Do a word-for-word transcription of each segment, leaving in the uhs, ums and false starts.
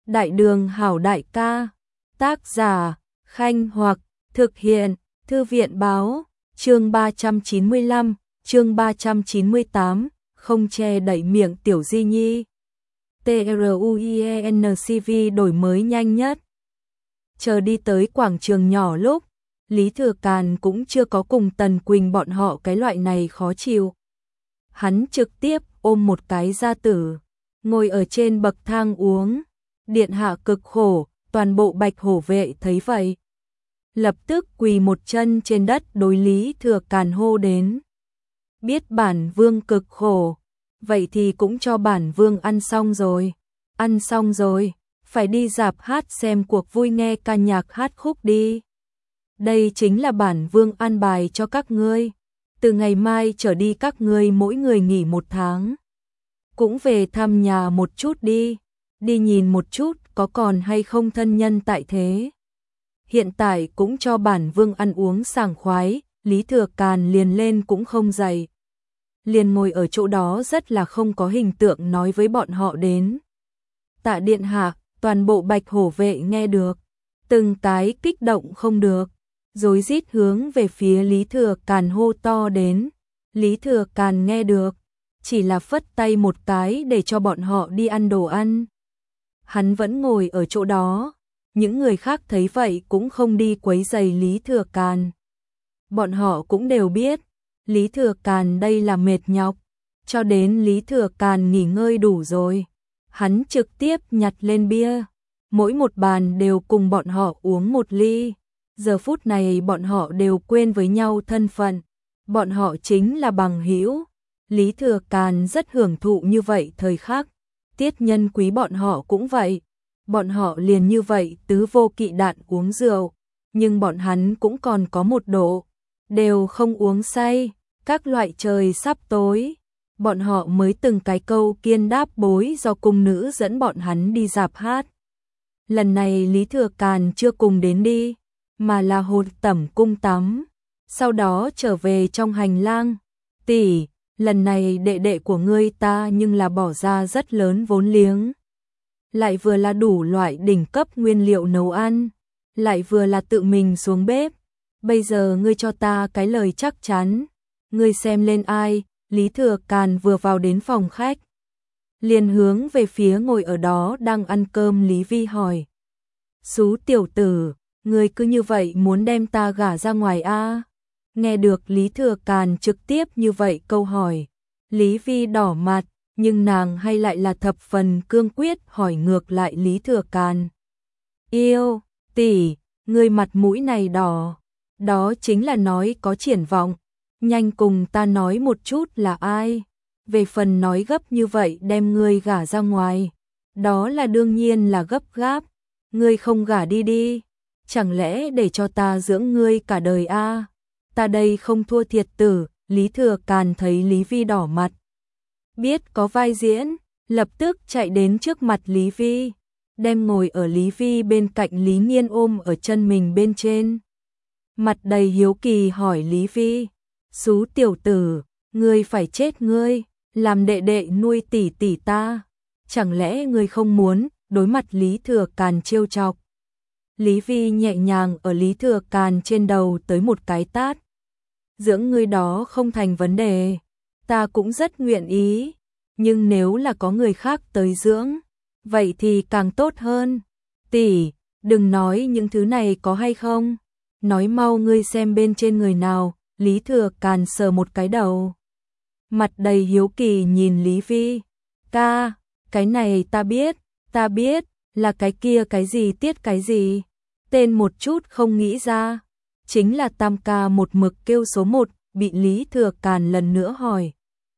Đại đường hảo đại ca, tác giả, Khanh Hoặc, thực hiện, Thư viện báo, chương ba trăm chín mươi lăm, chương ba trăm chín mươi tám, không che đậy miệng Tiểu Di Nhi. TRUIENCV đổi mới nhanh nhất. Chờ đi tới quảng trường nhỏ lúc, Lý Thừa Càn cũng chưa có cùng Tần Quỳnh bọn họ cái loại này khó chịu. Hắn trực tiếp ôm một cái gia tử, ngồi ở trên bậc thang uống. Điện hạ cực khổ, toàn bộ Bạch Hổ vệ thấy vậy, lập tức quỳ một chân trên đất đối Lý Thừa Càn hô đến. Biết bản vương cực khổ, vậy thì cũng cho bản vương ăn xong rồi. Ăn xong rồi, phải đi rạp hát xem cuộc vui nghe ca nhạc hát khúc đi. Đây chính là bản vương an bài cho các ngươi. Từ ngày mai trở đi các ngươi mỗi người nghỉ một tháng. Cũng về thăm nhà một chút đi. Đi nhìn một chút có còn hay không thân nhân tại thế. Hiện tại cũng cho bản vương ăn uống sảng khoái. Lý Thừa Càn liền lên cũng không dậy, liền ngồi ở chỗ đó rất là không có hình tượng nói với bọn họ đến. Tạ điện hạ, toàn bộ Bạch Hổ vệ nghe được, từng cái kích động không được, rối rít hướng về phía Lý Thừa Càn hô to đến. Lý Thừa Càn nghe được, chỉ là phất tay một cái để cho bọn họ đi ăn đồ ăn. Hắn vẫn ngồi ở chỗ đó, những người khác thấy vậy cũng không đi quấy rầy Lý Thừa Càn. Bọn họ cũng đều biết, Lý Thừa Càn đây là mệt nhọc, cho đến Lý Thừa Càn nghỉ ngơi đủ rồi, hắn trực tiếp nhặt lên bia, mỗi một bàn đều cùng bọn họ uống một ly. Giờ phút này bọn họ đều quên với nhau thân phận, bọn họ chính là bằng hữu. Lý Thừa Càn rất hưởng thụ như vậy thời khắc, Tiết Nhân Quý bọn họ cũng vậy, bọn họ liền như vậy tứ vô kỵ đạn uống rượu, nhưng bọn hắn cũng còn có một độ, đều không uống say. Các loại trời sắp tối, bọn họ mới từng cái câu kiên đáp bối do cung nữ dẫn bọn hắn đi rạp hát. Lần này Lý Thừa Càn chưa cùng đến đi, mà là hột tẩm cung tắm, sau đó trở về trong hành lang. Tỷ, lần này đệ đệ của ngươi ta nhưng là bỏ ra rất lớn vốn liếng, lại vừa là đủ loại đỉnh cấp nguyên liệu nấu ăn, lại vừa là tự mình xuống bếp. Bây giờ ngươi cho ta cái lời chắc chắn, ngươi xem lên ai? Lý Thừa Càn vừa vào đến phòng khách, liền hướng về phía ngồi ở đó đang ăn cơm Lý Vi hỏi. Xú tiểu tử, ngươi cứ như vậy muốn đem ta gả ra ngoài a? À? Nghe được Lý Thừa Càn trực tiếp như vậy câu hỏi, Lý Vi đỏ mặt, nhưng nàng hay lại là thập phần cương quyết hỏi ngược lại Lý Thừa Càn. Yêu, tỷ, ngươi mặt mũi này đỏ, đó chính là nói có triển vọng, nhanh cùng ta nói một chút là ai. Về phần nói gấp như vậy đem ngươi gả ra ngoài, đó là đương nhiên là gấp gáp. Ngươi không gả đi đi, chẳng lẽ để cho ta dưỡng ngươi cả đời a? À? Ta đây không thua thiệt tử. Lý Thừa Càn thấy Lý Vi đỏ mặt, biết có vai diễn, lập tức chạy đến trước mặt Lý Vi, đem ngồi ở Lý Vi bên cạnh Lý Nghiên ôm ở chân mình bên trên, mặt đầy hiếu kỳ hỏi Lý Vi. Xú tiểu tử, ngươi phải chết ngươi, làm đệ đệ nuôi tỷ tỷ ta, chẳng lẽ ngươi không muốn? Đối mặt Lý Thừa Càn trêu chọc, Lý Vi nhẹ nhàng ở Lý Thừa Càn trên đầu tới một cái tát. Dưỡng ngươi đó không thành vấn đề, ta cũng rất nguyện ý, nhưng nếu là có người khác tới dưỡng, vậy thì càng tốt hơn. Tỷ, đừng nói những thứ này có hay không, nói mau ngươi xem bên trên người nào. Lý Thừa Càn sờ một cái đầu, mặt đầy hiếu kỳ nhìn Lý Vi. Ca, cái này ta biết, ta biết, là cái kia cái gì tiết cái gì, tên một chút không nghĩ ra, chính là tam ca một mực kêu số một. Bị Lý Thừa Càn lần nữa hỏi,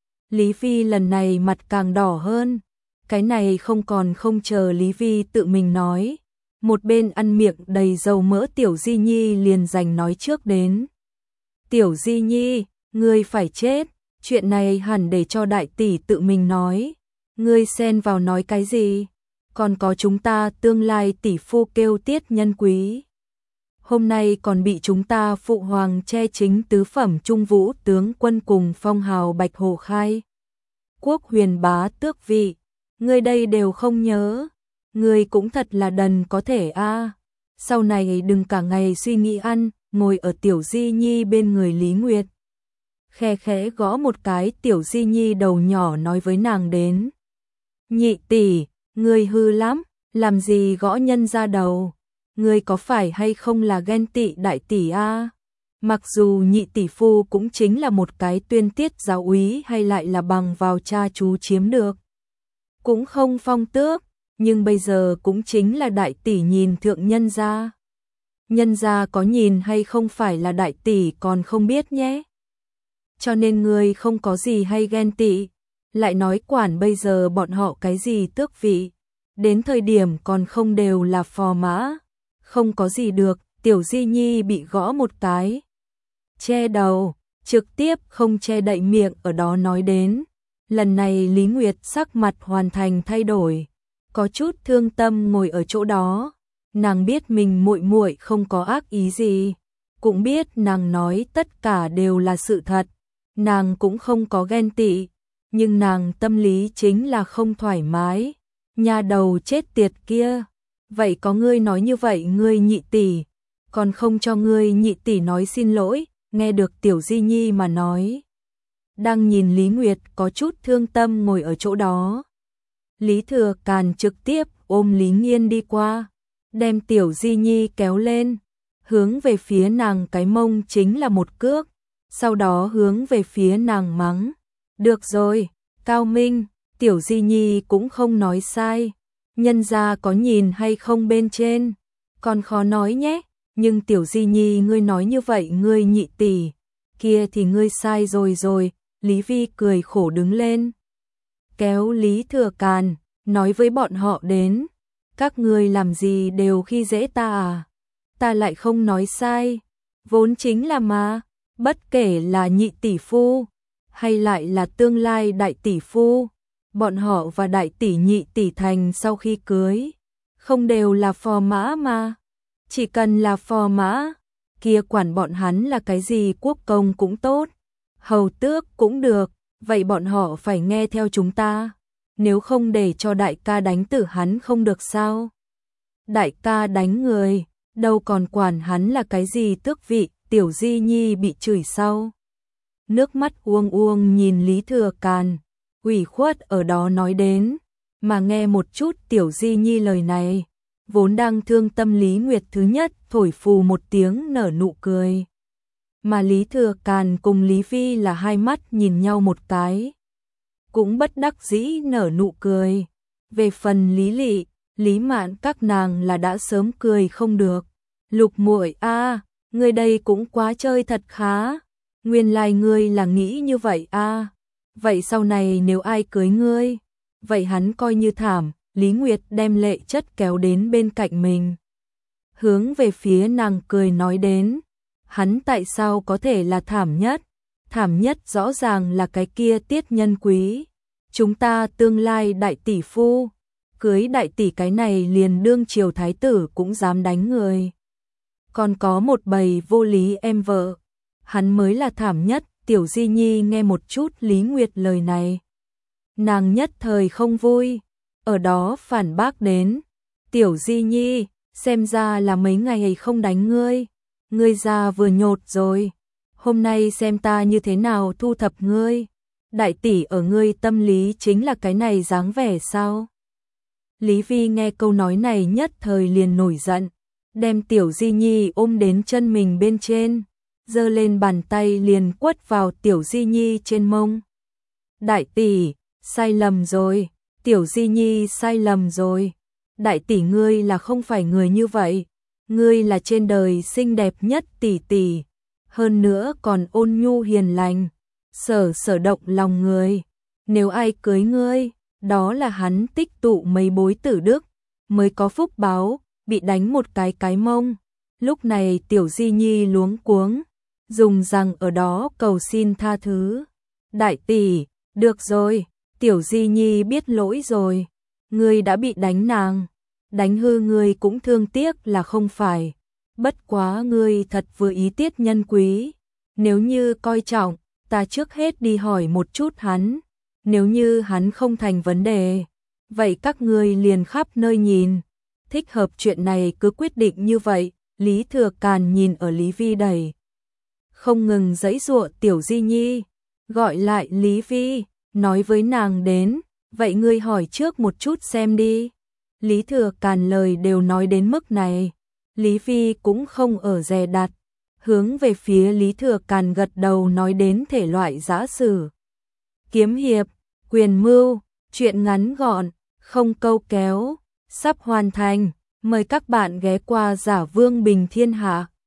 Lý Vi lần này mặt càng đỏ hơn, cái này không còn không chờ Lý Vi tự mình nói, một bên ăn miệng đầy dầu mỡ Tiểu Di Nhi liền giành nói trước đến. Tiểu Di Nhi, ngươi phải chết, chuyện này hẳn để cho đại tỷ tự mình nói, ngươi xen vào nói cái gì? Còn có chúng ta tương lai tỷ phu kêu Tiết Nhân Quý, hôm nay còn bị chúng ta phụ hoàng che chính tứ phẩm trung vũ tướng quân cùng phong hào Bạch Hổ khai quốc huyền bá tước vị, ngươi đây đều không nhớ, ngươi cũng thật là đần có thể a. Sau này đừng cả ngày suy nghĩ ăn, ngồi ở Tiểu Di Nhi bên người Lý Nguyệt. Khe khẽ gõ một cái Tiểu Di Nhi đầu nhỏ nói với nàng đến. Nhị tỷ, ngươi hư lắm, làm gì gõ nhân ra đầu, ngươi có phải hay không là ghen tị đại tỷ a? Mặc dù nhị tỷ phu cũng chính là một cái tuyên tiết giáo úy hay lại là bằng vào cha chú chiếm được. Cũng không phong tước, nhưng bây giờ cũng chính là đại tỷ nhìn thượng nhân gia. Nhân gia có nhìn hay không phải là đại tỷ còn không biết nhé. Cho nên ngươi không có gì hay ghen tị, lại nói quản bây giờ bọn họ cái gì tước vị, đến thời điểm còn không đều là phò mã, không có gì được. Tiểu Di Nhi bị gõ một cái, che đầu, trực tiếp không che đậy miệng ở đó nói đến. Lần này Lý Nguyệt sắc mặt hoàn thành thay đổi, có chút thương tâm ngồi ở chỗ đó. Nàng biết mình muội muội không có ác ý gì, cũng biết nàng nói tất cả đều là sự thật, nàng cũng không có ghen tị, nhưng nàng tâm lý chính là không thoải mái. Nhà đầu chết tiệt kia, vậy có ngươi nói như vậy ngươi nhị tỷ, còn không cho ngươi nhị tỷ nói xin lỗi. Nghe được Tiểu Di Nhi mà nói, đang nhìn Lý Nguyệt có chút thương tâm ngồi ở chỗ đó. Lý Thừa Càn trực tiếp ôm Lý Nghiên đi qua, đem Tiểu Di Nhi kéo lên, hướng về phía nàng cái mông chính là một cước, sau đó hướng về phía nàng mắng. Được rồi, Cao Minh, Tiểu Di Nhi cũng không nói sai, nhân gia có nhìn hay không bên trên, còn khó nói nhé. Nhưng Tiểu Di Nhi ngươi nói như vậy ngươi nhị tỷ, kia thì ngươi sai rồi rồi. Lý Vi cười khổ đứng lên, kéo Lý Thừa Càn, nói với bọn họ đến. Các ngươi làm gì đều khi dễ ta à? Ta lại không nói sai, vốn chính là mà, bất kể là nhị tỷ phu, hay lại là tương lai đại tỷ phu, bọn họ và đại tỷ nhị tỷ thành sau khi cưới, không đều là phò mã mà. Chỉ cần là phò mã, kia quản bọn hắn là cái gì quốc công cũng tốt, hầu tước cũng được, vậy bọn họ phải nghe theo chúng ta, nếu không để cho đại ca đánh tử hắn không được sao? Đại ca đánh người, đâu còn quản hắn là cái gì tước vị. Tiểu Di Nhi bị chửi sau, nước mắt uông uông nhìn Lý Thừa Càn, ủy khuất ở đó nói đến. Mà nghe một chút Tiểu Di Nhi lời này, vốn đang thương tâm Lý Nguyệt thứ nhất thổi phù một tiếng nở nụ cười. Mà Lý Thừa Càn cùng Lý Vi là hai mắt nhìn nhau một cái, cũng bất đắc dĩ nở nụ cười. Về phần Lý Lị, Lý Mạn các nàng là đã sớm cười không được. Lục muội a, ngươi đây cũng quá chơi thật khá. Nguyên lai ngươi là nghĩ như vậy a. Vậy sau này nếu ai cưới ngươi, vậy hắn coi như thảm. Lý Nguyệt đem Lệ Chất kéo đến bên cạnh mình, hướng về phía nàng cười nói đến. Hắn tại sao có thể là thảm nhất? Thảm nhất rõ ràng là cái kia Tiết Nhân Quý. Chúng ta tương lai đại tỷ phu, cưới đại tỷ cái này liền đương triều thái tử cũng dám đánh người. Còn có một bầy vô lý em vợ, hắn mới là thảm nhất. Tiểu Di Nhi nghe một chút Lý Nguyệt lời này, nàng nhất thời không vui, ở đó phản bác đến. Tiểu Di Nhi, xem ra là mấy ngày không đánh ngươi, ngươi già vừa nhột rồi, hôm nay xem ta như thế nào thu thập ngươi. Đại tỷ ở ngươi tâm lý chính là cái này dáng vẻ sao? Lý Vi nghe câu nói này nhất thời liền nổi giận, đem Tiểu Di Nhi ôm đến chân mình bên trên, giơ lên bàn tay liền quất vào Tiểu Di Nhi trên mông. Đại tỷ, sai lầm rồi, Tiểu Di Nhi sai lầm rồi. Đại tỷ ngươi là không phải người như vậy, ngươi là trên đời xinh đẹp nhất tỷ tỷ, hơn nữa còn ôn nhu hiền lành, sở sở động lòng người. Nếu ai cưới ngươi, đó là hắn tích tụ mấy bối tử đức, mới có phúc báo, bị đánh một cái cái mông. Lúc này Tiểu Di Nhi luống cuống, dùng răng ở đó cầu xin tha thứ. Đại tỷ, được rồi, Tiểu Di Nhi biết lỗi rồi, ngươi đã bị đánh nàng, đánh hư ngươi cũng thương tiếc là không phải. Bất quá ngươi thật vừa ý Tiết Nhân Quý, nếu như coi trọng, ta trước hết đi hỏi một chút hắn, nếu như hắn không thành vấn đề, Vậy các ngươi liền khắp nơi nhìn, thích hợp chuyện này cứ quyết định như vậy. Lý Thừa Càn nhìn ở Lý Vi đầy, không ngừng giãy giụa Tiểu Di Nhi, gọi lại Lý Vi, nói với nàng đến, vậy ngươi hỏi trước một chút xem đi. Lý Thừa Càn lời đều nói đến mức này, Lý Vi cũng không ở dè đặt, hướng về phía Lý Thừa Càn gật đầu nói đến thể loại giã sử, kiếm hiệp, quyền mưu, chuyện ngắn gọn, không câu kéo, sắp hoàn thành, mời các bạn ghé qua Giả Vương Bình Thiên Hạ.